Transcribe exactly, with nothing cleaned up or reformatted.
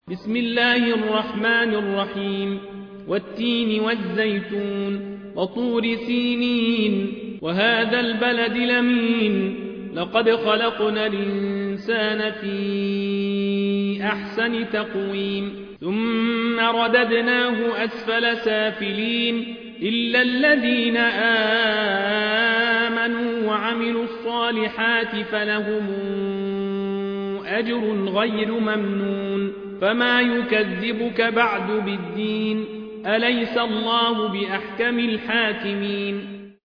بسم الله الرحمن الرحيم والتين والزيتون وطور سينين وهذا البلد الأمين لقد خلقنا الإنسان في أحسن تقويم ثم رددناه أسفل سافلين إلا الذين آمنوا وعملوا الصالحات فلهم أجر غير ممنون فما يكذبك بعد بالدين أليس الله بأحكم الحاكمين